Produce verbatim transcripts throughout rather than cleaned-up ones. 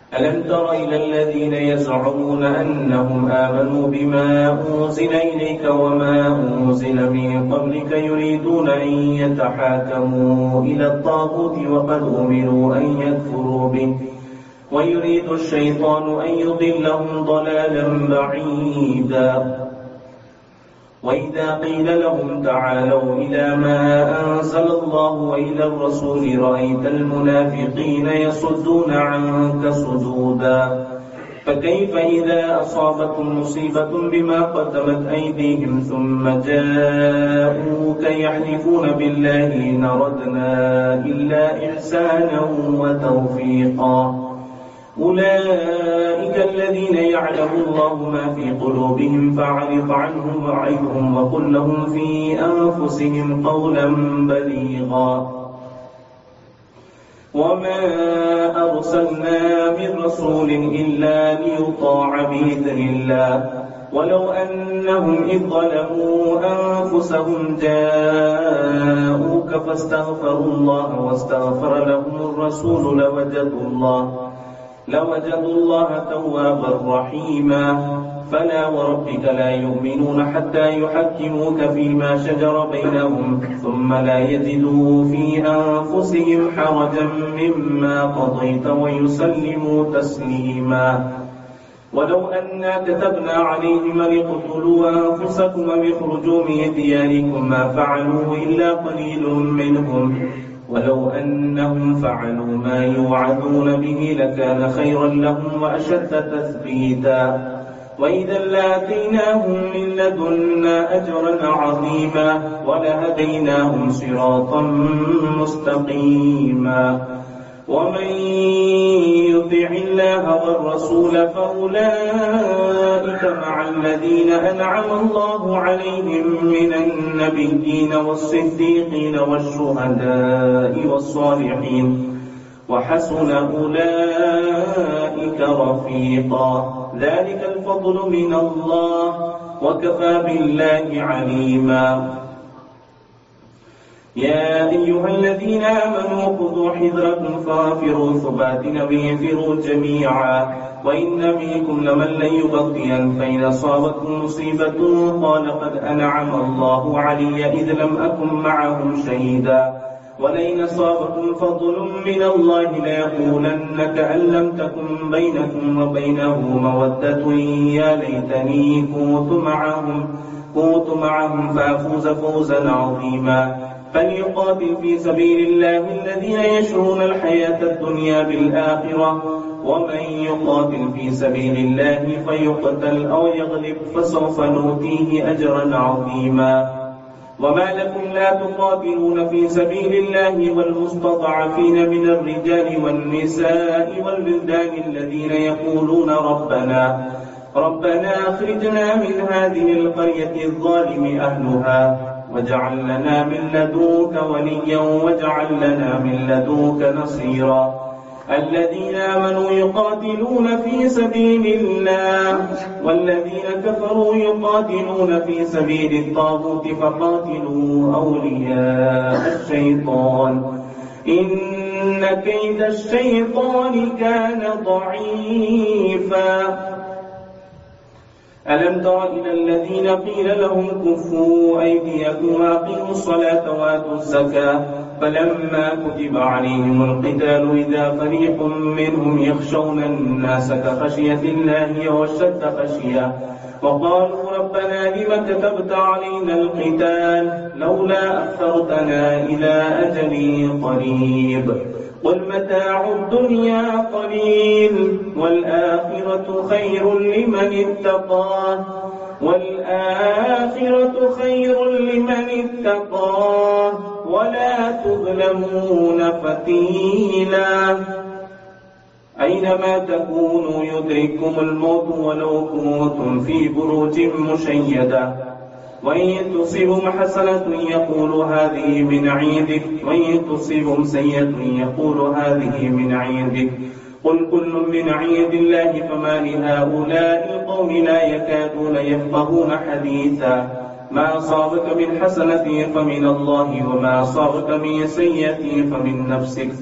ألم تر إلى الذين يزعمون أنهم آمنوا بما أنزل إليك وما أنزل من قبلك يريدون أن يتحاكموا إلى الطاغوت وقد أمروا أن يكفروا به ويريد الشيطان أن يضلهم ضلالا بعيدا وإذا قيل لهم تعالوا إلى ما أنزل الله وإلى الرسول رأيت المنافقين يصدون عنك صدودا فكيف إذا أصابتهم مصيبة بما قدمت أيديهم ثم جاءوك يحلفون بالله إن أردنا إلا إحسانا وتوفيقا أولئك الذين يعلم الله ما في قلوبهم فاعرض عنهم وعظهم وقل لهم في أنفسهم قولا بليغا وما أرسلنا من رسول إلا ليطاع بإذن الله ولو أنهم إذ ظلموا أنفسهم جاءوك فاستغفروا الله واستغفر لهم الرسول لوجدوا الله لوجدوا الله توابا رحيما فلا وربك لا يؤمنون حتى يحكموك فيما شجر بينهم ثم لا يجدوا في أنفسهم حرجا مما قضيت ويسلموا تسليما ولو أنا كتبنا عليهم ليقتلوا أنفسكم واخرجوا من دياركم ما فعلوه إلا قليل منهم ولو أنهم فعلوا ما يوعدون به لكان خيرا لهم وأشد تثبيتا وإذا لآتيناهم من لدنا أجرا عظيما ولهديناهم صراطا مستقيما ومن يطع الله والرسول فأولئك مع الذين أنعم الله عليهم من النبيين والصديقين والشهداء والصالحين وحسن أولئك رفيقا ذلك الفضل من الله وكفى بالله عليما يا أيها الذين آمنوا خذوا حذركم فانفروا ثبات وانفروا جميعا وإن منكم لمن لن يبطئن فإن أصابتكم مصيبة قال قد أنعم الله علي إذ لم أكن معهم شهيدا ولئن أصابكم فضل من الله ليقولن كأن لم تكن بينكم وبينه مودة يا ليتني كنت معهم كنت معهم فأفوز فوزا عظيما فليقاتل في سبيل الله الذين يشرون الحياة الدنيا بالآخرة ومن يقاتل في سبيل الله فيقتل أو يغلب فسوف نؤتيه أجرا عظيما وما لكم لا تقاتلون في سبيل الله والمستضعفين من الرجال والنساء والبلدان الذين يقولون ربنا ربنا أخرجنا من هذه القرية الظالم أهلها واجعل لنا من لدنك وليا واجعل لنا من لدنك نصيرا الذين آمنوا يقاتلون في سبيل الله والذين كفروا يقاتلون في سبيل الطاغوت فقاتلوا أولياء الشيطان إن كيد الشيطان كان ضعيفا ألم تر إلى الذين قيل لهم كفوا أيديكم وأقيموا الصلاة وآتوا الزكاة فلما كتب عليهم القتال إذا فريق منهم يخشون الناس كخشية الله واشد خشية وقالوا ربنا لم كتبت علينا القتال لولا أخرتنا إلى أجل قريب قل متاع الدنيا قليل والآخرة خير لمن اتقى والآخرة خير لمن اتقى ولا تظلمون فتيلا أينما تكونوا يدرككم الموت ولو كنتم في بروج مشيدة وإن تصبهم حسنة يقول هذه من عندك وإن تصبهم سيئة يقول هذه من عندك قل كل من عند الله فما لهؤلاء القوم لا يكادون يفقهون حديثا ما أصابك من حسنة فمن الله وما أصابك من سيئة فمن نفسك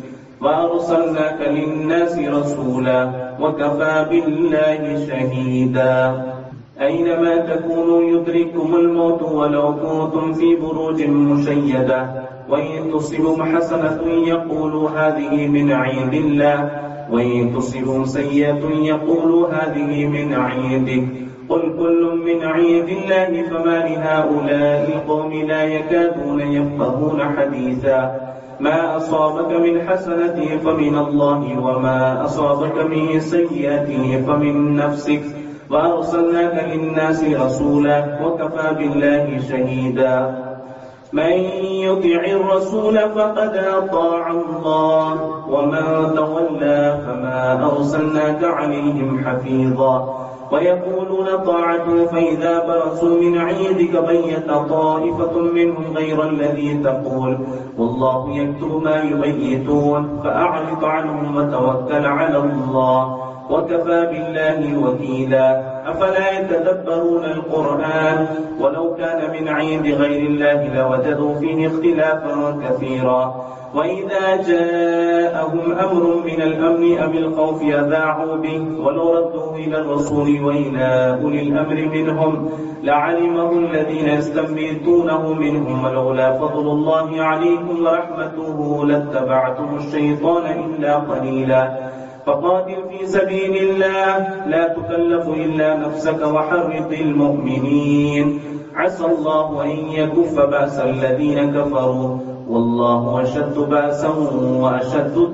وأرسلناك للناس رسولا وكفى بالله شهيدا. أينما تكونوا يدرككم الموت ولو كنتم في بروج مشيدة وإن تصبهم حسنة يقولوا هذه من عند الله وإن تصبهم سيئة يقولوا هذه من عندك قل كل من عند الله فما لهؤلاء القوم لا يكادون يفقهون حديثا. ما أصابك من حسنة فمن الله وما أصابك من سيئة فمن نفسك وأرسلناك للناس رسولا وكفى بالله شهيدا. من يطع الرسول فقد أطاع الله ومن تولى فما أرسلناك عليهم حفيظا. ويقولون طاعة فإذا برزوا من عندك بيت طائفة منهم غير الذي تقول والله يكتب ما يبيتون فأعرض عنهم وتوكل على الله وكفى بالله وكيلا. أفلا يتدبرون القرآن ولو كان من عند غير الله لوجدوا فيه اختلافا كثيرا. وإذا جاءهم أمر من الأمن أو الخوف أذاعوا به ولو ردوه إلى الرسول وإلى أولي الأمر منهم لعلمه الذين يستنبطونه منهم ولولا فضل الله عليكم ورحمته لاتبعتم الشيطان إلا قليلا. فقاتل في سبيل الله لا تكلف إلا نفسك وحرض المؤمنين عسى الله أن يكف بأس الذين كفروا والله أشد بأسا وأشد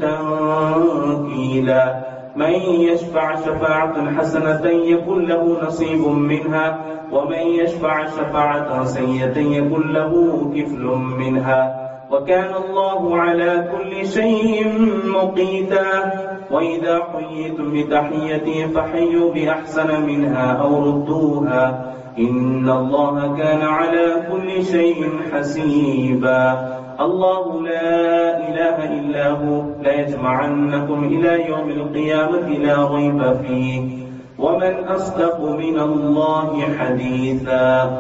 تنكيلا. من يشفع شفاعة حسنة يكن له نصيب منها ومن يشفع شفاعة سيئة يكن له كفل منها وكان الله على كل شيء مقيتا. وإذا حييتم بتحية فحيوا بأحسن منها أو ردوها إن الله كان على كل شيء حسيبا. الله لا إله إلا هو لا يجمعنكم إلى يوم القيامة لا ريب فيه ومن أصدق من الله حديثا.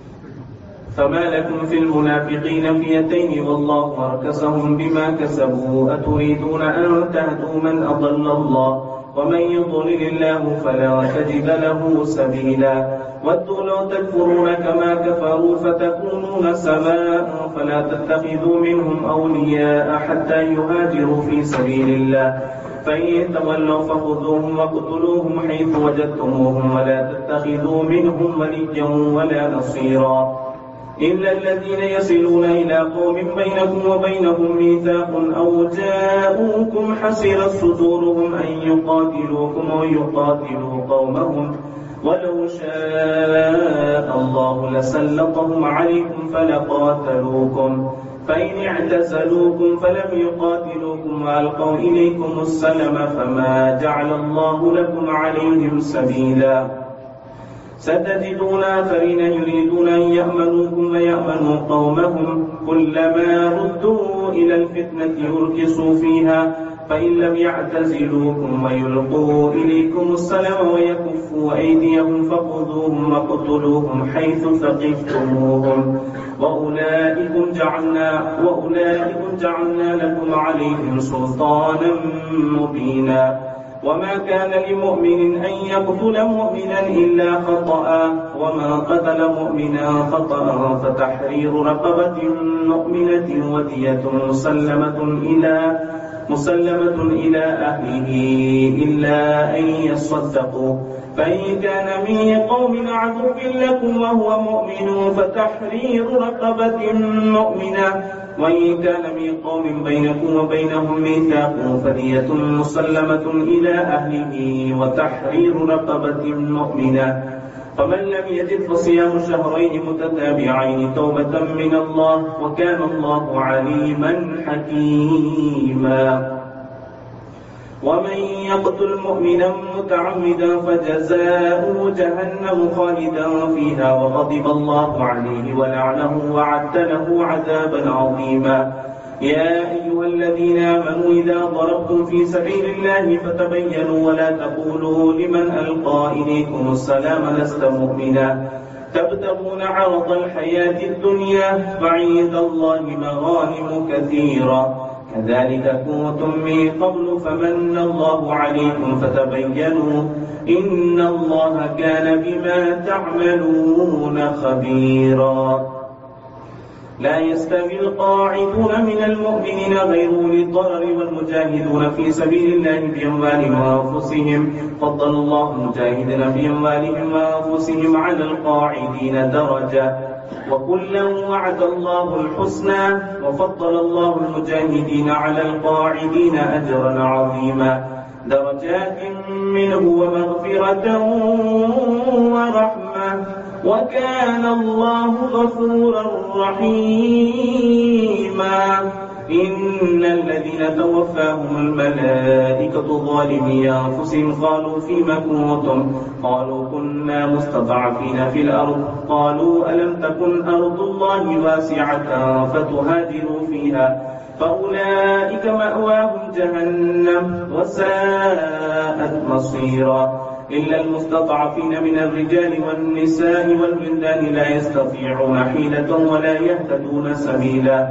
فما لكم في المنافقين فئتين والله أركسهم بما كسبوا أتريدون أن تهدوا من أضل الله ومن يضلل الله فلا تجد له سبيلا. ودوا لو تكفرون كما كفروا فتكونون سواء فلا تتخذوا منهم أولياء حتى يهاجروا في سبيل الله فإن تولوا فخذوهم وقتلوهم حيث وجدتموهم ولا تتخذوا منهم وليا ولا نصيرا إلا الذين يصلون إلى قوم بينكم وبينهم ميثاق أو جاءوكم حسرت صدورهم أن يقاتلوكم أو يقاتلوا قومهم ولو شاء الله لسلطهم عليكم فلقاتلوكم فإن اعتزلوكم فلم يقاتلوكم وألقوا إليكم السلم فما جعل الله لكم عليهم سبيلا. ستجدون آخرين يريدون أن يأمنوكم ويأمنوا قومهم كلما ردوا إلى الفتنة أركسوا فيها فإن لم يعتزلوكم ويلقوا إليكم السلام ويكفوا أيديهم فخذوهم وقتلوهم حيث ثقفتموهم وأولئكم جعلنا, وأولئكم جعلنا لكم عليهم سلطانا مبينا. وما كان لمؤمن أن يقتل مؤمنا إلا خطأ وما قتل مؤمنا خطأ فتحرير رقبة مؤمنة ودية مسلمة إلى مسلمة إلى أهله إلا أن يصدقوا فإن كان من قوم عدو لكم وهو مؤمن فتحرير رقبة مؤمنة وإن كان من قوم بينكم وبينهم ميثاق فدية مسلمة إلى أهله وتحرير رقبة مؤمنة فمن لم يجد فصيام شهرين متتابعين توبة من الله وكان الله عليما حكيما. ومن يقتل مؤمنا متعمدا فجزاؤه جهنم خالدا فيها وغضب الله عليه ولعنه وأعد له عذابا عظيما. يا أيها الذين آمنوا إذا ضربتم في سبيل الله فتبينوا ولا تقولوا لمن ألقى إليكم السلام لست مؤمنا تبتغون عرض الحياة الدنيا فعند الله مغانم كثيرة كذلك كنتم من قبل فمن الله عليكم فتبينوا إن الله كان بما تعملون خبيرا. لا يستوي القاعدون من المؤمنين غير أولي الضرر والمجاهدون في سبيل الله بأموالهم وأنفسهم فضل الله المجاهدين بأموالهم وأنفسهم على القاعدين درجة وكلا وعد الله الحسنى وفضل الله المجاهدين على القاعدين أجرا عظيما درجات منه ومغفرة ورحمة وكان الله غفورا رحيما. إن الذين توفاهم الملائكة ظالمي أنفسهم قالوا فيما كنتم قالوا كنا مستضعفين في الأرض قالوا ألم تكن أرض الله واسعة فتهاجروا فيها فأولئك مأواهم جهنم وساءت مصيرا. إلا المستضعفين من الرجال والنساء والولدان لا يستطيعون حيلة ولا يهتدون سبيلا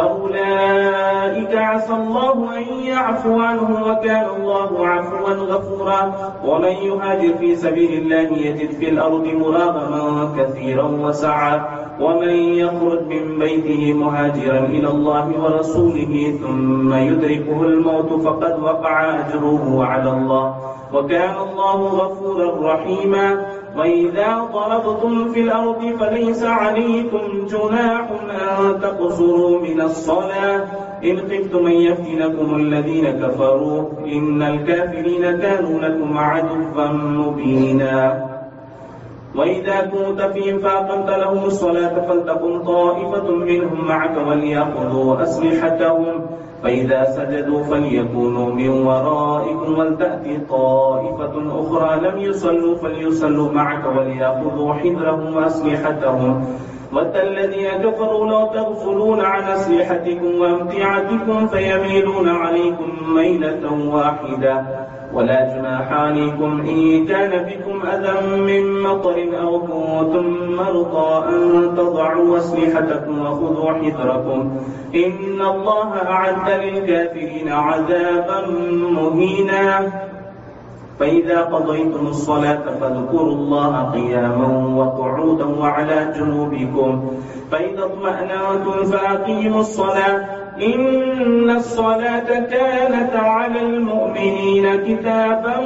فأولئك عسى الله أن يعفو عنهم وكان الله عفوا غفورا. ومن يهاجر في سبيل الله يجد في الأرض مراغما كثيرا وسعا ومن يخرج من بيته مهاجرا إلى الله ورسوله ثم يدركه الموت فقد وقع أجره على الله وكان الله غفورا رحيما. وإذا ضربتم في الأرض فليس عليكم جناح أن تقصروا من الصلاة إن خفتم أن يفتنكم الذين كفروا إن الكافرين كانوا لكم عدوا مبينا. وإذا كنت فيهم فأقمت لهم الصلاة فلتقم طائفة منهم معك وليأخذوا أسلحتهم فإذا سجدوا فليكونوا من ورائكم ولتأتي طائفة أخرى لم يصلوا فليصلوا معك وليأخذوا حذرهم وأسلحتهم ود الذين كفروا لو تغفلون عن أسلحتكم وأمتعتكم فيميلون عليكم ميلة واحدة ولا جناح عليكم إن كان بكم أذى من مطر أو كنتم مرضى أن تضعوا أسلحتكم وخذوا حذركم إن الله أعد للكافرين عذابا مهينا. فإذا قضيتم الصلاة فاذكروا الله قياما وقعودا وعلى جنوبكم فإذا اطمأننتم فأقيموا الصلاة إن الصلاة كانت على المؤمنين كتابا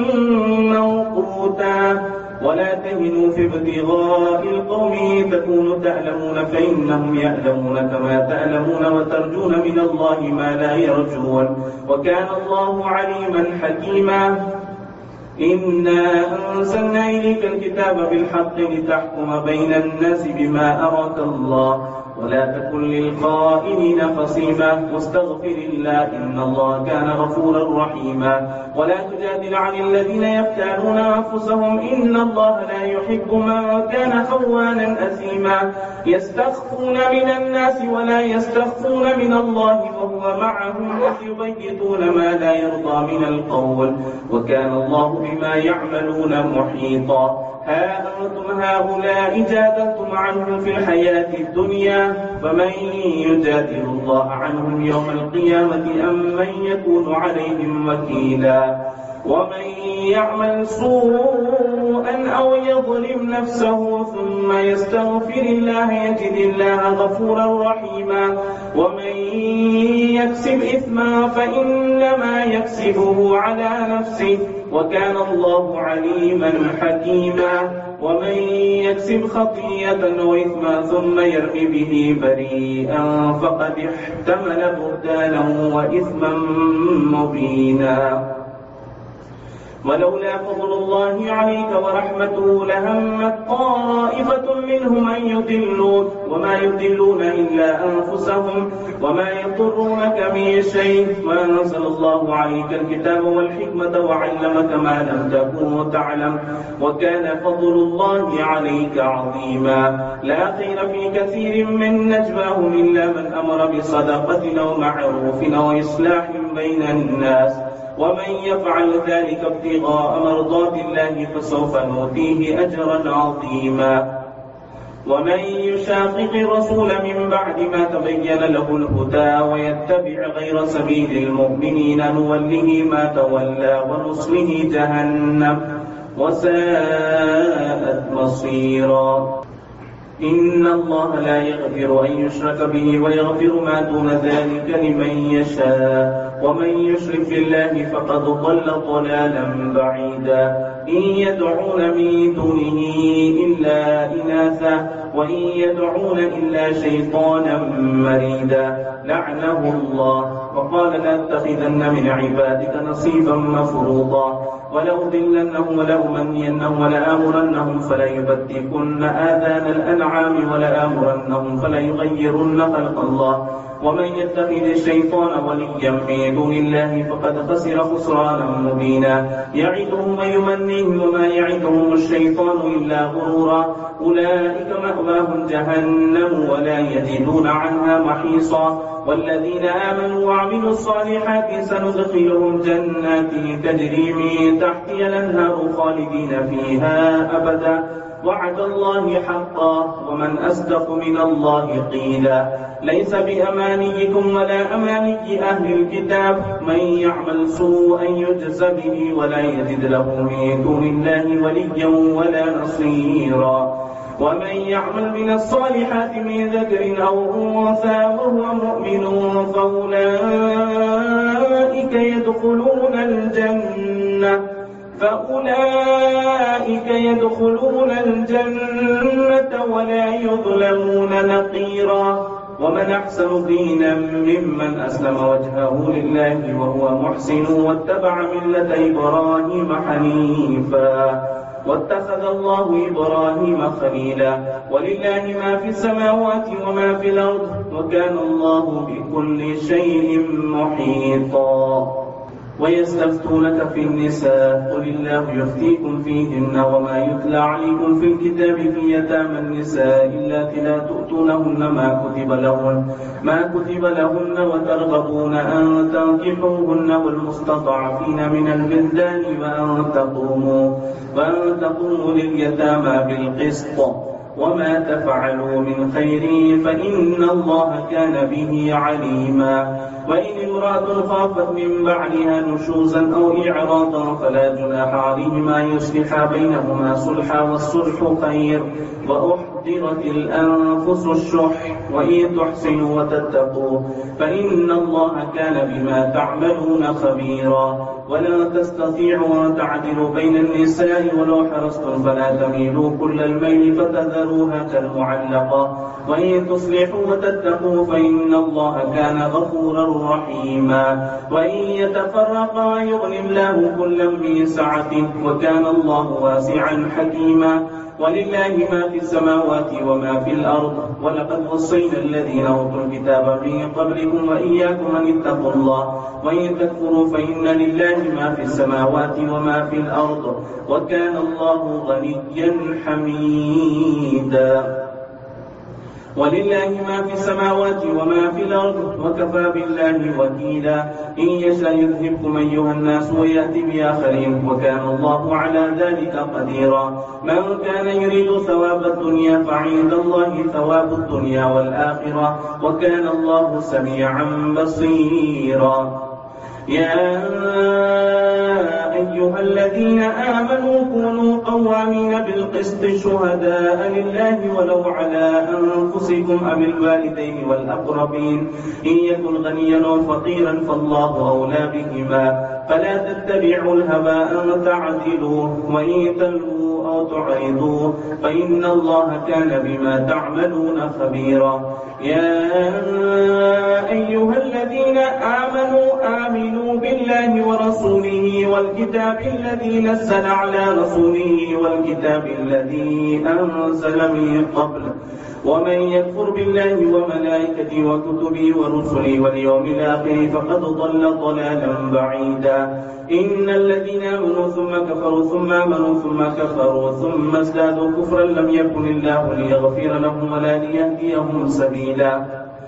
موقوتا. ولا تهنوا في ابتغاء القوم تكونوا تألمون فإنهم يألمون كما تألمون وترجون من الله ما لا يرجون وكان الله عليما حكيما. إنا أنزلنا إليك الكتاب بالحق لتحكم بين الناس بما أراك الله ولا تكن للخائنين خصيما واستغفر الله إن الله كان غفورا رحيما. ولا تجادل عن الذين يختانون أنفسهم إن الله لا يحب من كان خوانا أثيما يستخفون من الناس ولا يستخفون من الله وهو معهم إذ يبيتون ما لا يرضى من القول وكان الله بما يعملون محيطا. ها أنتم هؤلاء جادلتم عنهم في الحياة الدنيا فمن يجادل الله عنهم يوم القيامة أم من يكون عليهم وكيلا. ومن يعمل سوءا أو يظلم نفسه ثم يستغفر الله يجد الله غفورا رحيما. ومن يكسب إثما فإنما يكسبه على نفسه وكان الله عليما حكيما. ومن يكسب خطيئة وإثما ثم يرمي به بريئا فقد احتمل بهتانا وإثما مبينا. ولولا فضل الله عليك ورحمته لهمت طائفة منهم أن يضلوك وما يضلون إلا أنفسهم وما يضرونك من شيء وأنزل الله عليك الكتاب والحكمة وعلمك ما لم تكن تعلم وكان فضل الله عليك عظيما. لا خير في كثير من نجواهم إلا من أمر بصدقة أو معروف أو إصلاح بين الناس ومن يفعل ذلك ابتغاء مرضات الله فسوف نؤتيه أجرا عظيما. ومن يشاقق الرسول من بعد ما تبين له الهدى ويتبع غير سبيل المؤمنين نوله ما تولى ونصله جهنم وساءت مصيرا. إن الله لا يغفر أن يشرك به ويغفر ما دون ذلك لمن يشاء ومن يشرك بالله فقد ضل ضلالا بعيدا. إن يدعون من دونه إلا إناثا وإن يدعون إلا شيطانا مريدا لعنه الله وقال لأتخذن من عبادك نصيبا مفروضا ولأضلنهم ولأمنينهم ولآمرنهم فليبتكن آذان الأنعام ولآمرنهم فليغيرن خلق الله ومن يتخذ الشيطان وليا من دون الله فقد خسر خسرانا مبينا. يعدهم ويمنيهم وما يعدهم الشيطان إلا غرورا. أولئك مأواهم جهنم ولا يجدون عنها محيصا. والذين آمنوا وعملوا الصالحات سندخلهم جنات تجري من تحتها الأنهار خالدين فيها أبدا وعد الله حقا ومن أصدق من الله قيلا. ليس بأمانيكم ولا أماني أهل الكتاب من يعمل سوءا يجز به ولا يجد له من دون الله وليا ولا نصيرا. ومن يعمل من الصالحات من ذكر أو أنثى وهو مؤمن فأولئك يدخلون الجنة فأولئك يدخلون الجنة ولا يظلمون نقيرا. ومن أحسن دينا ممن أسلم وجهه لله وهو محسن واتبع ملة إبراهيم حنيفا واتخذ الله إبراهيم خليلا. ولله ما في السماوات وما في الأرض وكان الله بكل شيء محيطا. ويستفتونك في النساء قل الله يفتيكم فيهن وما يتلى عليكم في الكتاب في يتامى النساء اللاتي لا تؤتونهن ما كتب لهن ما كتب لهن وترغبون أن تنكحوهن والمستضعفين من البلدان وأن تقوموا وأن تقوموا لليتامى بالقسط وما تفعلوا من خير فإن الله كان به عليما. وإن امرأة خافت من بعدها نشوزا أو إعراضا فلا جناح عليهما يصلحا بينهما صلحا والصلح خير وأحضرت الأنفس الشح وإن تحسنوا وتتقوا فإن الله كان بما تعملون خبيرا. ولا تستطيعوا أن تعدلوا بين النساء ولو حرصتم فلا تميلوا كل الميل فتذروها كالمعلقة وإن تصلحوا وتتقوا فإن الله كان غفورا رحيما. وإن يتفرقا يغني الله كلا من سعته وكان الله واسعا حكيما. ولله ما في السماوات وما في الأرض ولقد وصينا الذين أوتوا الكتاب من قبلكم وإياكم أن اتقوا الله وإن تكفروا فإن لله ما في السماوات وما في الأرض وكان الله غنيا حميدا. ولله ما في السماوات وما في الأرض وكفى بالله وكيلا. إن يشاء يذهبكم أيها الناس ويأتي بآخرين وكان الله على ذلك قديرا. من كان يريد ثواب الدنيا فعند الله ثواب الدنيا والآخرة وكان الله سميعا بصيرا. يا أيها الذين آمنوا كونوا قوامين بالقسط شهداء لله ولو على أنفسكم أو الوالدين والأقربين إن يكن غنيا أو فقيرا فالله أولى بهما فلا تتبعوا الهوى أن تعدلوا وإن تلووا أو تعرضوا فإن الله كان بما تعملون خبيرا. يا أيها الذين آمنوا آمنوا بالله ورسوله والكتاب الذي نزل على رسوله والكتاب الذي أنزل من قبل ومن يكفر بالله وملائكته وكتبه ورسله واليوم الآخر فقد ضل ضلالا بعيدا. إن الذين آمنوا ثم كفروا ثم آمنوا ثم كفروا ثم ازدادوا كفرا لم يكن الله ليغفر لهم ولا ليهديهم سبيلا.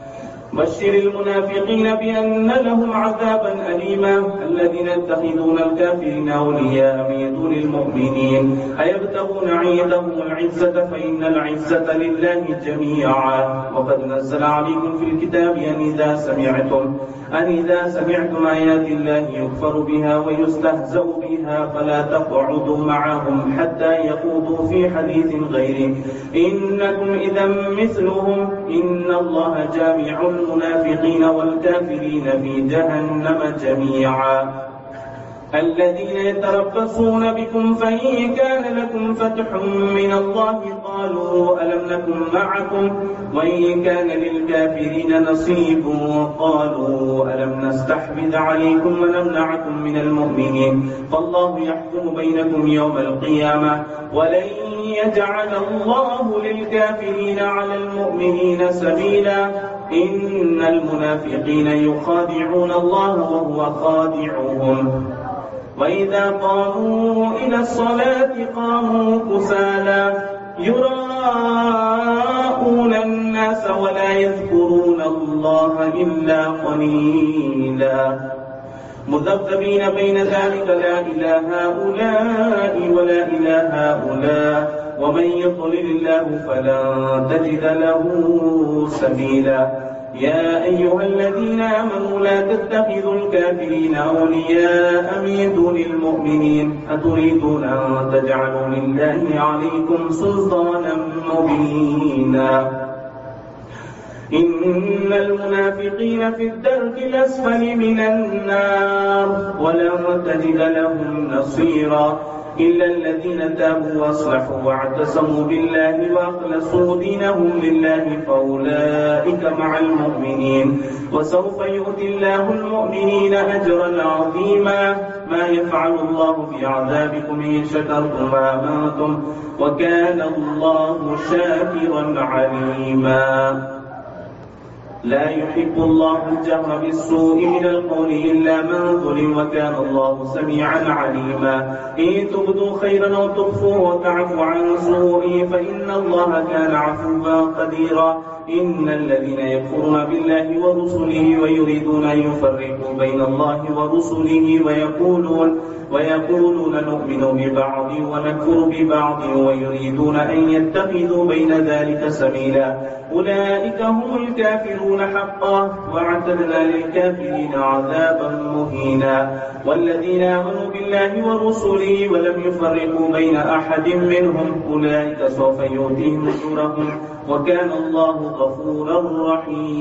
بشر المنافقين بأن لهم عذابا أليما الذين يتخذون الكافرين أولياء من دون المؤمنين أيبتغون عندهم العزة فإن العزة لله جميعا وقد نزل عليكم في الكتاب أن إذا سمعتم أن إذا سمعتم آيات الله يكفر بها ويستهزأ بها فلا تقعدوا معهم حتى يخوضوا في حديث غيره إنكم إذا مثلهم إن الله جامع المنافقين والكافرين في جهنم جميعا الذين يتربصون بكم فإن كان لكم فتح من الله قالوا ألم نكن معكم وإن كان للكافرين نصيب قالوا ألم نستحوذ عليكم ونمنعكم من المؤمنين فالله يحكم بينكم يوم القيامة ولن يجعل الله للكافرين على المؤمنين سبيلا إن المنافقين يخادعون الله وهو خادعهم وإذا قاموا إلى الصلاة قاموا كسالى يراءون الناس ولا يذكرون الله إلا قليلا مذبذبين بين ذلك لا إلى هؤلاء ولا إلى هؤلاء ومن يضلل الله فلن تجد له سبيلا يا أيها الذين آمنوا لا تتخذوا الكافرين أولياء من دون المؤمنين أتريدون أن تجعلوا لله عليكم سلطانا مبينا إن المنافقين في الدرك الأسفل من النار ولن تجد لهم نصيرا إلا الذين تابوا وأصلحوا واعتصموا بالله وأخلصوا دينهم لله فأولئك مع المؤمنين وسوف يؤتي الله المؤمنين أجرا عظيما ما يفعل الله بعذابكم إن شكرتم وآمنتم وكان الله شاكرا عليما لا يحب الله الجهر بالسوء من القول إلا من ظلم وكان الله سميعا عليما إن تبدوا خيرا أو تخفوه وتعفوا عن سوء فإن الله كان عفوا قديرا إن الذين يكفرون بالله ورسله ويريدون أن يفرقوا بين الله ورسله ويقولون ويقولون نؤمن ببعض ونكفر ببعض ويريدون أن يتخذوا بين ذلك سبيلا أولئك هم الكافرون حقا واعتدنا للكافرين عذابا مهينا والذين آمنوا بالله ورسله ولم يفرقوا بين أحد منهم أولئك سوف يؤتيهم أجورهم وكان الله غفورا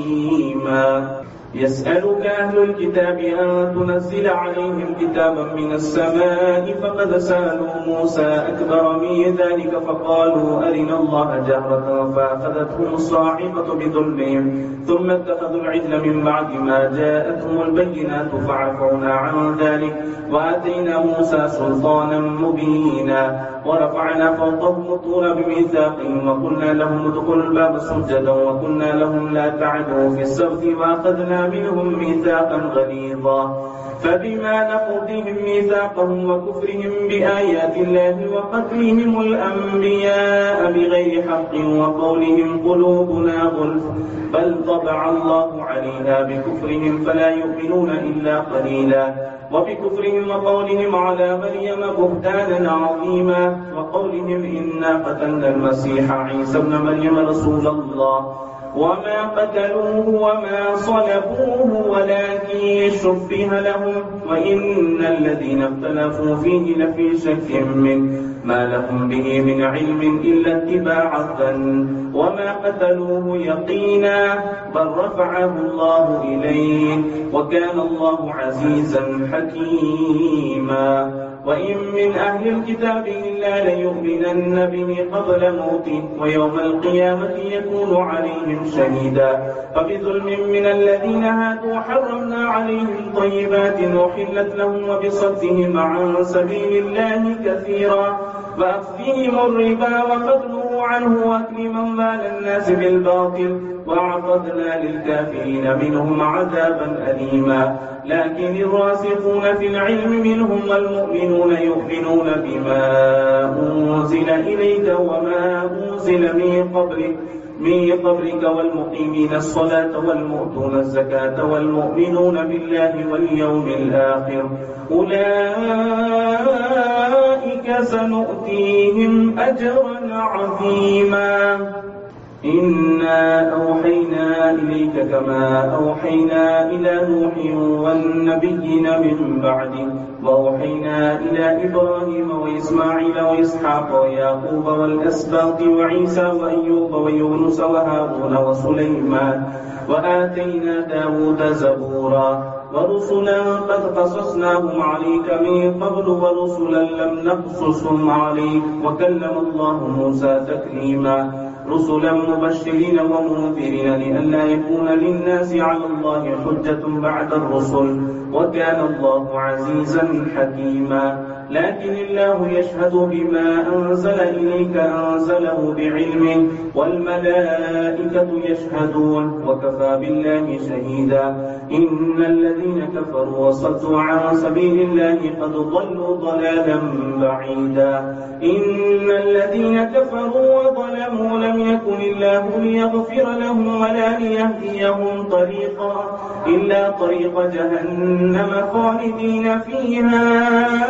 رحيما يسألك أهل الكتاب أن تنزل عليهم كتابا من السماء فقد سألوا موسى أكبر من ذلك فقالوا أرنا الله جهرة فأخذتهم الصاعقة بظلمهم ثم اتخذوا العجل من بعد ما جاءتهم البينات فعفونا عن ذلك وآتينا موسى سلطانا مبينا ورفعنا فوقهم الطور بميثاقهم وقلنا لهم ادخلوا الباب سجدا وقلنا لهم لا تعدوا في السبت وأخذنا منهم ميثاقا غليظا فبما نقضهم ميثاقهم وكفرهم بآيات الله وقتلهم الأنبياء بغير حق وقولهم قلوبنا غلف بل طبع الله عليها بكفرهم فلا يؤمنون إلا قليلا وبكفرهم وقولهم على مريم بهتانا عظيما وقولهم إنا قتلنا المسيح عيسى ابن مريم رسول الله وما قتلوه وما صلبوه ولكن شبه لهم وإن الذين اختلفوا فيه لفي شك منه ما لهم به من علم إلا اتباع الظن وما قتلوه يقينا بل رفعه الله إليه وكان الله عزيزا حكيما وإن من أهل الكتاب إلا ليؤمنن به قبل موته ويوم القيامة يكون عليهم شهيدا فبظلم من الذين هادوا حرمنا عليهم طيبات أحلت لهم وبصدهم عن سبيل الله كثيرا وأخذهم الربا وفضله عنه وأكلهم أموال الناس بالباطل وأعتدنا للكافرين منهم عذابا أليما لكن الراسخون في العلم منهم والمؤمنون يؤمنون بما أنزل إليك وما أنزل من قبلك من قبلك والمقيمين الصلاة والمؤتون الزكاة والمؤمنون بالله واليوم الآخر أولئك سنؤتيهم أجرا عظيما إنا أوحينا إليك كما أوحينا إلى نوح والنبيين من بعده وأوحينا إلى إبراهيم وإسماعيل وإسحاق ويعقوب والأسباط وعيسى وأيوب ويونس وهارون وسليمان وآتينا داود زبورا ورسلا قد قصصناهم عليك من قبل ورسلا لم نقصصهم عليك وكلم الله موسى تكليما رسلا مبشرين ومنذرين لئلا يكون للناس على الله حجة بعد الرسل وكان الله عزيزا حكيما لكن الله يشهد بما أنزل إليك أنزله بعلمه والملائكة يشهدون وكفى بالله شهيدا إن الذين كفروا وصدوا عن سبيل الله قد ضلوا ضلالا بعيدا إن الذين كفروا وظلموا لم يكن الله ليغفر لهم ولا ليهديهم طريقا إلا طريق جهنم خالدين فيها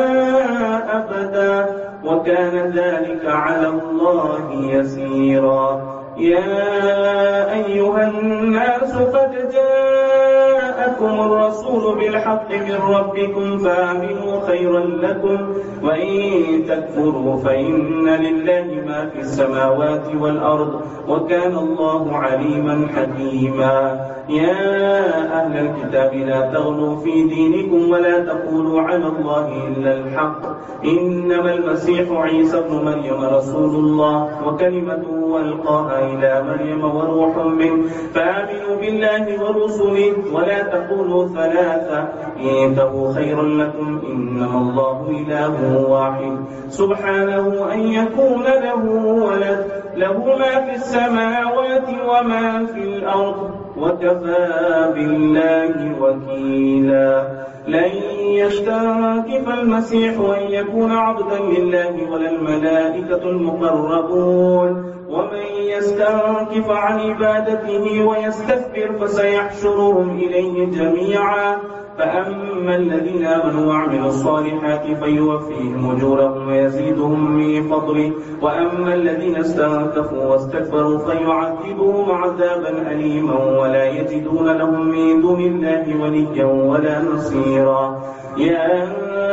أبدا وكان ذلك على الله يسيرا يا أيها الناس قد جاءكم الرسول بالحق من ربكم فآمنوا خيرا لكم وإن تكفروا فإن لله ما في السماوات والأرض وكان الله عليما حكيما يا أهل الكتاب لا تغلوا في دينكم ولا تقولوا على الله إلا الحق إنما المسيح عيسى ابن مريم رسول الله وكلمته ألقاها إلى مريم وروح منه فآمنوا بالله ورسله ولا تقولوا ثلاثة إنتهوا خيرا لكم إنما الله إله واحد سبحانه أن يكون له ولد له ما في السماوات وما في الأرض وكفى بالله وكيلا لن يستنكف المسيح أن يكون عبدا لله ولا الملائكة المقربون ومن يستنكف عن عبادته ويستكبر فسيحشرهم إليه جميعا فأما الذين آمنوا وعملوا الصالحات فيوفيهم أجورهم ويزيدهم من فضله وأما الذين استنكفوا واستكبروا فيعذبهم عذابا أليما ولا يجدون لهم من دون الله وليا ولا نصيرا يا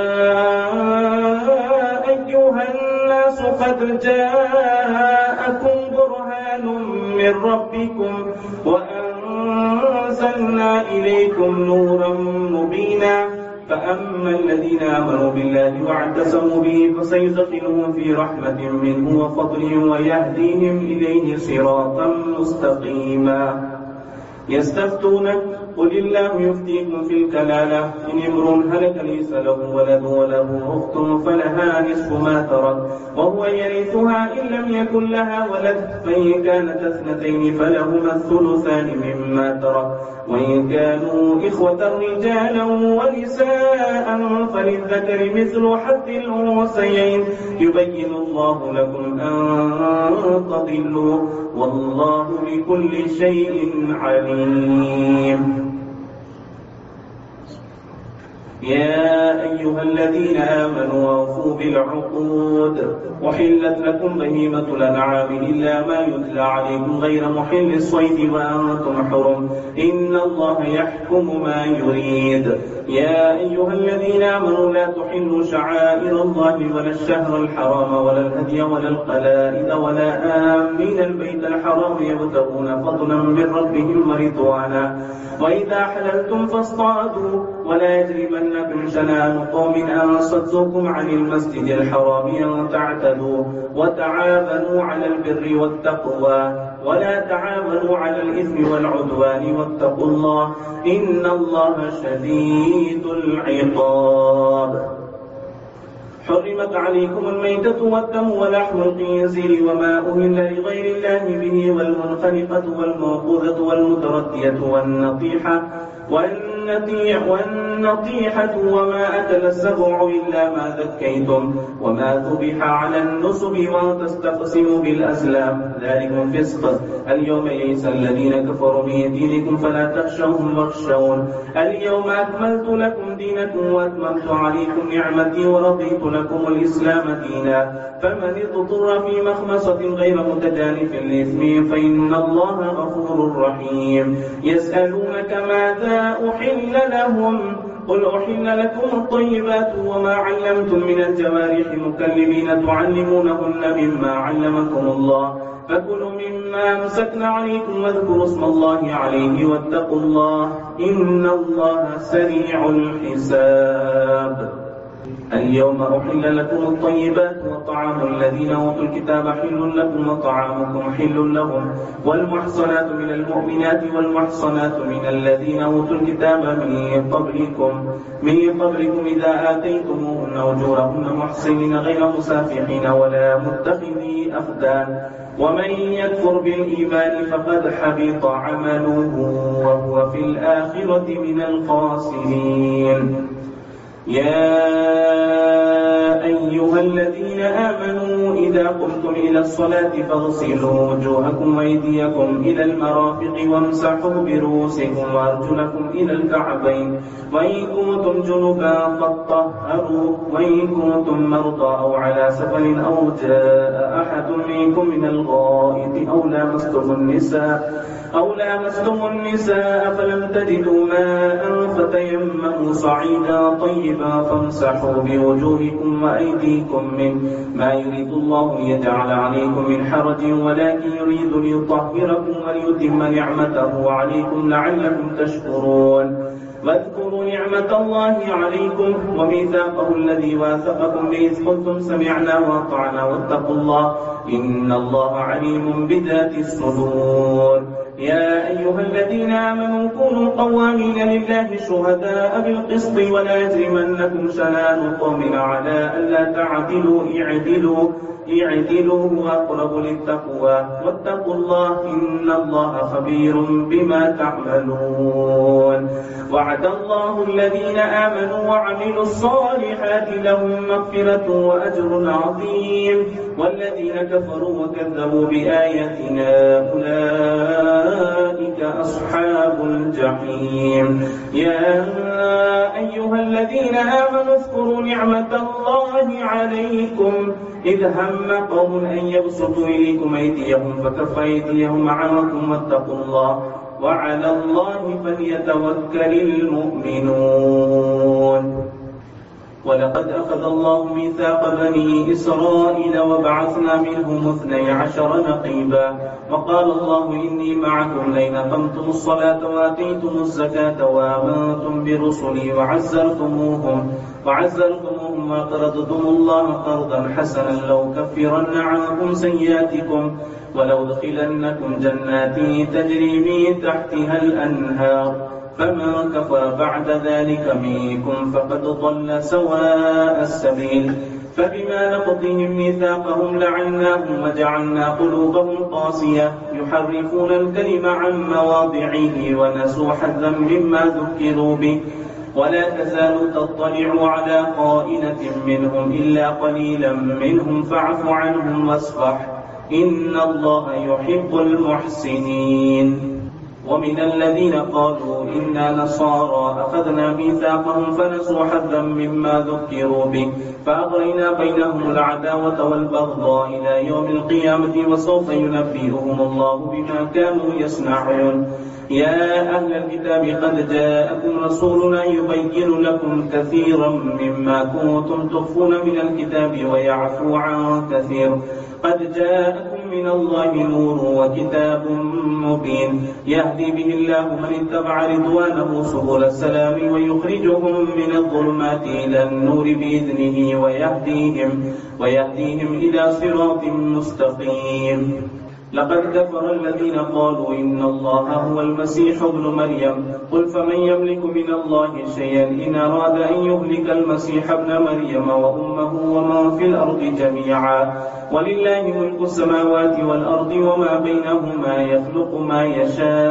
أيها الناس قد جاءكم برهان من ربكم وأنزلنا إليكم نورا مبينا فأما الذين آمنوا بالله واعتصموا به فسيدخلهم في رحمة منه وفضل ويهديهم إليه صراطا مستقيما يستفتونك قل الله يفتيكم في الكلالة إن امرؤ هلك ليس له ولد وله أخت فلها نصف ما ترك وهو يرثها إن لم يكن لها ولد فإن كانت اثنتين فلهما الثلثان مما ترك وإن كانوا إخوة رجالا ونساء فللذكر مثل حظ الأنثيين يبين الله لكم أن تضلوا والله بكل شيء عليم يا أيها الذين آمنوا أوفوا بالعقود وحلت لكم بهيمة الأنعام إلا ما يتلى عليكم غير محل الصيد وأنتم حرم إن الله يحكم ما يريد يا أيها الذين آمنوا لا تحلوا شعائر الله ولا الشهر الحرام ولا الهدي ولا القلائد ولا آمين البيت الحرام يبتغون فضلا من ربهم ورضوانا وإذا حللتم فاصطادوا ولا يجرمنكم شنآن قوم أن صدوكم عن المسجد الحرام أن تعتدوا وتعاونوا على البر والتقوى ولا تعاونوا على الإثم والعدوان واتقوا الله إن الله شديد العقاب حرمت عليكم الميتة والدم ولحم الخنزير وما أهل لغير الله به والمنخنقة والموقوذة والمتردية والنطيحة والنطيحة والنطيع والنطيحة وما أكل السبع إلا ما ذكيتم وما ذبح على النصب وأن تستقسموا بالأزلام ذلكم فسق. اليوم يئس الذين كفروا من دينكم فلا تخشوهم واخشون. اليوم أكملت لكم دينكم وأتممت عليكم نعمتي ورضيت لكم الإسلام دينا. فمن اضطر في مخمصة غير متجانف لإثم فإن الله غفور رحيم. يسألونك ماذا أحل لهم قل أحل لكم الطيبات وما علمتم من الجوارح مكلبين تعلمونهن مما علمكم الله فكلوا مما أمسكن عليكم واذكروا اسم الله عليه واتقوا الله إن الله سريع الحساب. اليوم أحل لكم الطيبات وطعام الذين أوتوا الكتاب حل لكم وطعامكم حل لهم والمحصنات من المؤمنات والمحصنات من الذين أوتوا الكتاب من قبلكم من قبلكم إذا آتيتموهن أجورهن محصنين غير مسافحين ولا متخذي أخدان ومن يكفر بالإيمان فقد حبط عمله وهو في الآخرة من الخاسرين. يا أيها الذين آمنوا إذا قمتم إلى الصلاة فاغسلوا وجوهكم وأيديكم إلى المرافق وامسحوا برؤوسكم وأرجلكم إلى الكعبين وإن كنتم جنبا فاطهروا وإن كنتم مرضى أو على سفر أو جاء أحد منكم من الغائط أو لامستم النساء أو لامستم النساء فلم تجدوا ماء فتيمموا صعيدا طيبا فامسحوا بوجوهكم وأيديكم منه ما يريد الله ليجعل عليكم من حرج ولكن يريد ليطهركم وليتم نعمته عليكم لعلكم تشكرون. واذكروا نعمة الله عليكم وميثاقه الذي واثقكم به إذ قلتم سمعنا وأطعنا واتقوا الله إن الله عليم بذات الصدور. يا أيها الذين آمنوا كونوا قوامين لله شهداء بالقسط ولا يجرمنكم شنآن قوم على ألا تعدلوا اعدلوا اعدلوا هو أقرب للتقوى واتقوا الله إن الله خبير بما تعملون. وعد الله الذين آمنوا وعملوا الصالحات لهم مغفرة وأجر عظيم والذين كفروا وكذبوا بآياتنا أولئك أصحاب الجحيم. يا أيها الذين آمنوا اذكروا نعمة الله عليكم إذ هم قوم أن يبسطوا إليكم أيديهم فكف أيديهم عنكم واتقوا الله وعلى الله فليتوكل المؤمنون. ولقد أخذ الله ميثاق بني إسرائيل وبعثنا منهم اثني عشر نقيبا وقال الله إني معكم لئن أقمتم الصلاة وآتيتم الزكاة وآمنتم برسلي وعزرتموهم وعزرتموهم وأقرضتم الله قرضا حسنا لو كفرن عنكم سيئاتكم ولو دخلنكم جنات تجري من تحتها الأنهار فمن كفر بعد ذلك منكم فقد ضل سواء السبيل. فبما نقضهم ميثاقهم لعناهم وجعلنا قلوبهم قاسية يحرفون الكلم عن مواضعه ونسوا حظا مما ذكروا به ولا تزال تطلع على خائنة منهم إلا قليلا منهم فاعف عنهم واصفح إن الله يحب المحسنين. ومن الذين قالوا إنا نصارى أخذنا ميثاقهم فنسوا حظا مما ذكروا به فأغرينا بينهم العداوة والبغضاء إلى يوم القيامة وسوف ينبئهم الله بما كانوا يصنعون. يا أهل الكتاب قد جاءكم رسولنا يبين لكم كثيرا مما كنتم تخفون من الكتاب ويعفو عن كثير قد جاءكم من الله نور وكتاب مبين يهدي به الله من اتبع رضوانه سبل السلام ويخرجهم من الظلمات إلى النور بإذنه ويهديهم, ويهديهم إلى صراط مستقيم. لقد كفر الذين قالوا إن الله هو المسيح ابن مريم قل فمن يملك من الله شيئا إن أراد أن يهلك المسيح ابن مريم وأمه ومن في الأرض جميعا ولله ملك السماوات والأرض وما بينهما يخلق ما يشاء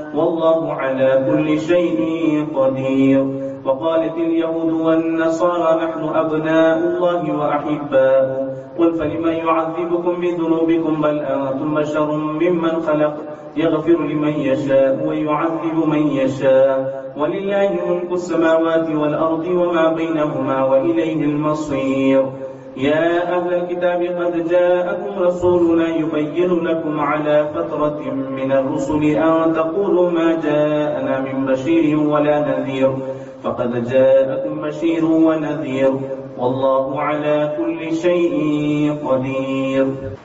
والله على كل شيء قدير. وقالت اليهود والنصارى نحن أبناء الله وأحباؤه، قل فلم يعذبكم بذنوبكم بل أنتم بشر ممن خلق، يغفر لمن يشاء ويعذب من يشاء، ولله ملك السماوات والأرض وما بينهما وإليه المصير. يا أهل الكتاب قد جاءكم رسولنا يبين لكم على فترة من الرسل أن تقولوا ما جاءنا من بشير ولا نذير، فقد جاءكم بشير ونذير، والله على كل شيء قدير.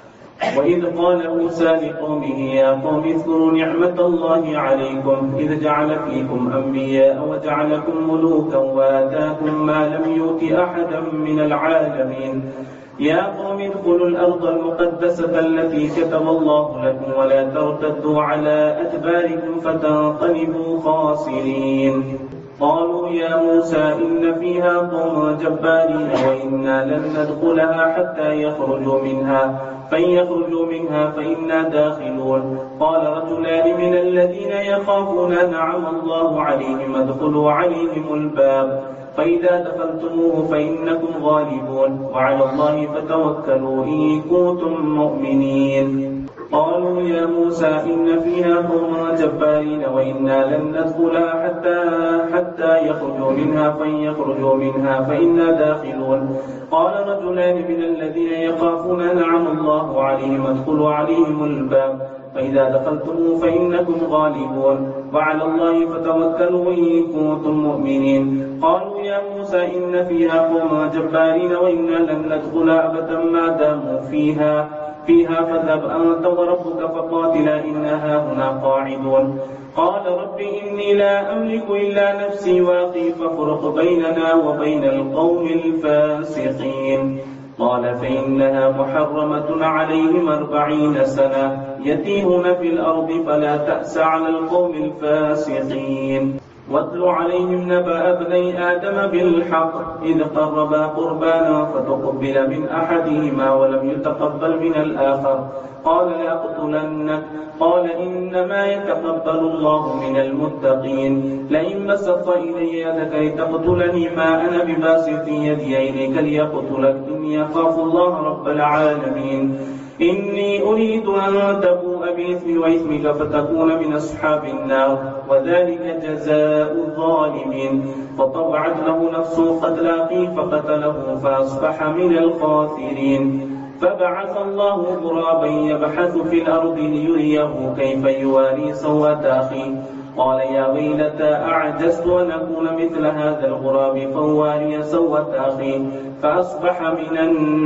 وإذ قال موسى لقومه يا قوم اذكروا نعمة الله عليكم إذ جعل فيكم أنبياء وجعلكم ملوكا وآتاكم ما لم يؤت أحدا من العالمين. يا قوم ادخلوا الأرض المقدسة التي كتب الله لكم ولا ترتدوا على أدباركم فتنقلبوا خاسرين. قالوا يا موسى إن فيها قوم جبارين وإنا لن ندخلها حتى يخرجوا منها، فإن يخرجوا منها فإنا داخلون. قال رجلان من الذين يخافون أنعم الله عليهم ادخلوا عليهم الباب، فإذا دخلتموه فإنكم غالبون، وعلى الله فتوكلوا إن كنتم مؤمنين. قالوا يا موسى إن فيها قوم جبارين وإنا لن ندخلها حتى حتى يخرجوا منها، فإن يخرجوا منها فإنا داخلون. قال رجلان من الذين يخافون أنعم الله عليهم ادخلوا عليهم الباب، فإذا دخلتموه فإنكم غالبون، وعلى الله فتوكلوا إن كنتم مؤمنين. قالوا يا موسى إن فيها قوم جبارين وإنا لن ندخلها أبدا ما داموا فيها فيها فاذهب أنت وربك فقاتلا إنها هنا قاعدون. قال رب إني لا أملك إلا نفسي وأخي فافرق بيننا وبين القوم الفاسقين. قال فإنها محرمة عليهم أربعين سنة يتيهون في الأرض فلا تأس على القوم الفاسقين. واتل عليهم نبأ ابني آدم بالحق إذ قربا قربانا فتقبل من أحدهما ولم يتقبل من الآخر قال لأقتلنك قال إنما يتقبل الله من المتقين. لئن بسطت إلي يدك لتقتلني ما أنا بباسط يدي إليك ليقتلك إني أخاف الله رب العالمين. إني أريد أن تبوء بإثمي وإثمك فتكون من أصحاب النار وذلك جزاء الظالمين. فطبعت له نفسه قتل أخيه فقتله فأصبح من الخاسرين. فبعث الله غرابا يبحث في الأرض ليريه كيف يواري سوءة أخيه قال يا ويلتى أعجزت أن أكون مثل هذا الغراب فواري سوءة أخيه فأصبح من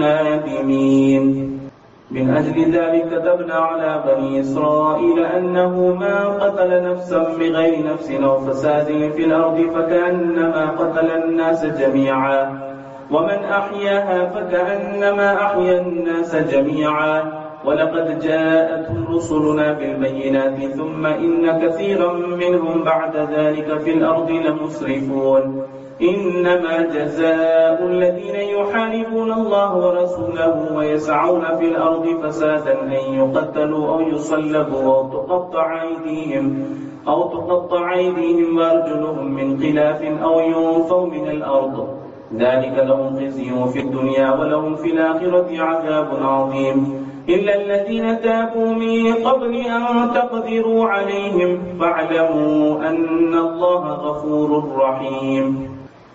النادمين. من أجل ذلك كتبنا على بني إسرائيل أنه ما قتل نفسا بغير نفس أو فساد في الأرض فكأنما قتل الناس جميعا ومن أحياها فكأنما أحيا الناس جميعا. ولقد جاءتهم رسلنا بالبينات ثم إن كثيرا منهم بعد ذلك في الأرض لمسرفون. إنما جزاء الذين يحاربون الله ورسوله ويسعون في الأرض فسادا أن يقتلوا أو يصلبوا أو تقطع أيديهم أو تقطع أيديهم وأرجلهم من خلاف أو ينفوا من الأرض ذلك لهم خزي في الدنيا ولهم في الآخرة عذاب عظيم. إلا الذين تابوا من قبل أن تقدروا عليهم فاعلموا أن الله غفور رحيم.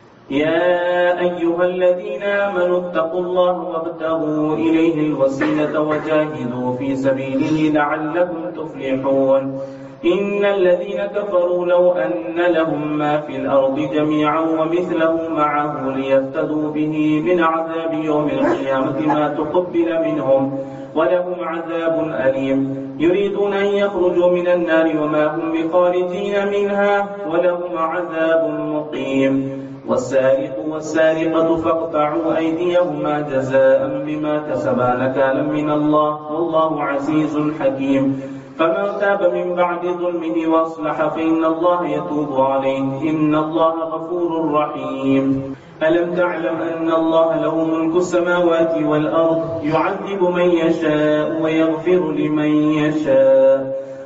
يا أيها الذين آمنوا اتقوا الله وابتغوا إليه الوسيلة وجاهدوا في سبيله لعلكم تفلحون. إن الذين كفروا لو أن لهم ما في الأرض جميعا ومثله معه ليفتدوا به من عذاب يوم القيامة ما تقبل منهم ولهم عذاب أليم. يريدون أن يخرجوا من النار وما هم بخارجين منها ولهم عذاب مقيم. والسارق والسارقة فاقطعوا أيديهما جزاء بما كسبا نكالا من الله والله عزيز حكيم. فمن تاب من بعد ظلمه واصلح فإن الله يتوب عليه إن الله غفور رحيم. ألم تعلم أن الله له ملك السماوات والأرض يعذب من يشاء ويغفر لمن يشاء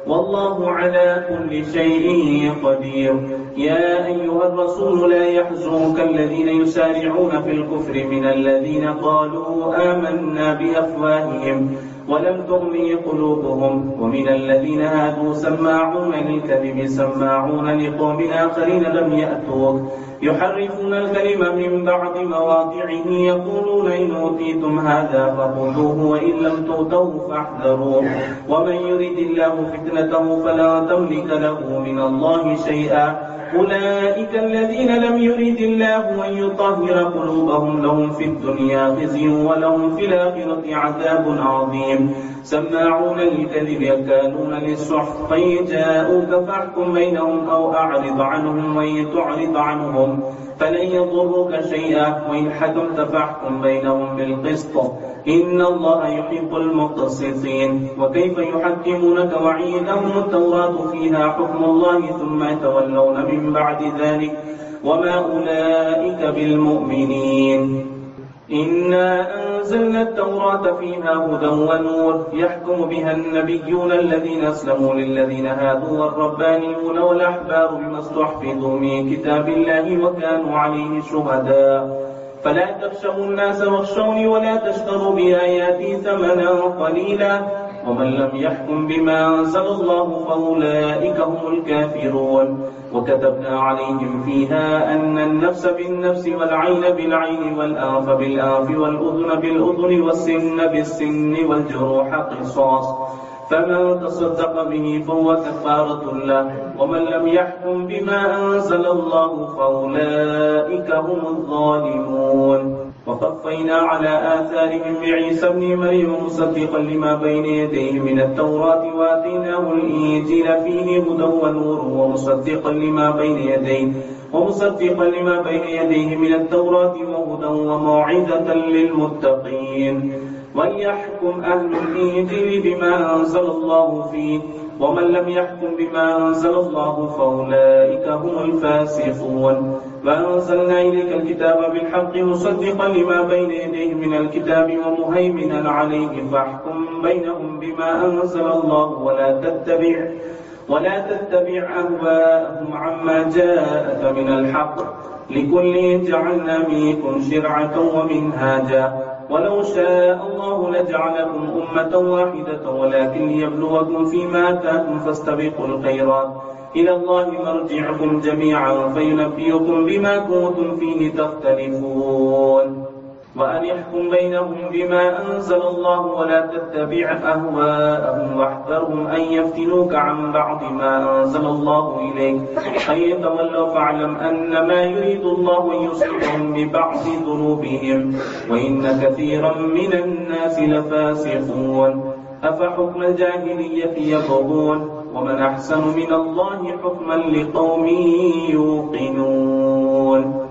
والله على كل شيء قدير. يا أيها الرسول لا يحزنك الذين يسارعون في الكفر من الذين قالوا آمنا بأفواههم ولم تغني قلوبهم ومن الذين هادوا سماعون للكذب سماعون لقوم آخرين لم يأتوك يحرفون الكلم من بعد مواضعه يقولون إن أوتيتم هذا فخذوه وإن لم تؤتوه فاحذروه ومن يرد الله فتنته فلا تملك له من الله شيئا أولئك الذين لم يرد الله أن يطهر قلوبهم لهم في الدنيا خزي ولهم في الآخرة عذاب عظيم سماعون للكذب يكالون للسحت فإن جاءوك فاحكم بينهم أو أعرض عنهم وإن تعرض عنهم فلن يضروك شيئا وإن حكمت فاحكم بينهم بالقسط إن الله يحب المقسطين. وكيف يحكمونك وعندهم التوراة فيها حكم الله ثم يتولون من بعد ذلك وما أولئك بالمؤمنين. إنا أنزلنا التوراة فيها هدى ونور يحكم بها النبيون الذين أسلموا للذين هادوا والربانيون والأحبار بما استحفظوا من كتاب الله وكانوا عليه شهداء فلا تخشوا الناس واخشوني ولا تشتروا بآياتي ثمنا قليلا ومن لم يحكم بما أنزل الله فأولئك هم الكافرون. وكتبنا عليهم فيها أن النفس بالنفس والعين بالعين والأنف بالأنف والأذن بالأذن والسن بالسن والجروح قصاص فمن تصدق به فهو كفارة له ومن لم يحكم بما أنزل الله فأولئك هم الظالمون. وقفينا على آثارهم بعيسى ابن مريم مصدقا لما بين يديه من التوراة وآتيناه الإنجيل فيه هدى ونور ومصدقا لما بين يديه ومصدقا لما بين يديه من التوراة وهدى وموعظة للمتقين. وليحكم أهل الإنجيل بما أنزل الله فيه ومن لم يحكم بما أنزل الله فأولئك هم الفاسقون. وأنزلنا إليك الكتاب بالحق مصدقا لما بين يديه من الكتاب ومهيمنا عليه فاحكم بينهم بما أنزل الله ولا تتبع ولا تتبع أهواءهم عما جاءك من الحق لكل جعلنا منكم شرعة ومنهاجا ولو شاء الله لجعلكم أمة واحدة ولكن ليبلوكم فيما آتاكم فاستبقوا الخيرات إلى الله مرجعكم جميعا فينبئكم بما كنتم فيه تختلفون. وأن يحكم بينهم بما أنزل الله ولا تتبع أهواءهم واحذرهم أن يفتنوك عن بعض ما أنزل الله إليك فإن تولوا فاعلم أنما يريد الله أن يصيبهم ببعض ذنوبهم وإن كثيرا من الناس لفاسقون. أفحكم الجاهلية يبغون ومن أحسن من الله حكما لقوم يوقنون.